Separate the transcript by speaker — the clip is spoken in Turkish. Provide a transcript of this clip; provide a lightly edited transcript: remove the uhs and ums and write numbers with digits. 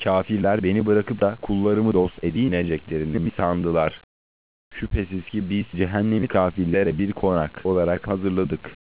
Speaker 1: Kafirler beni bırakıp da kullarımı dost edineceklerini mi sandılar? Şüphesiz ki biz cehennemi kafirlere bir konak olarak hazırladık.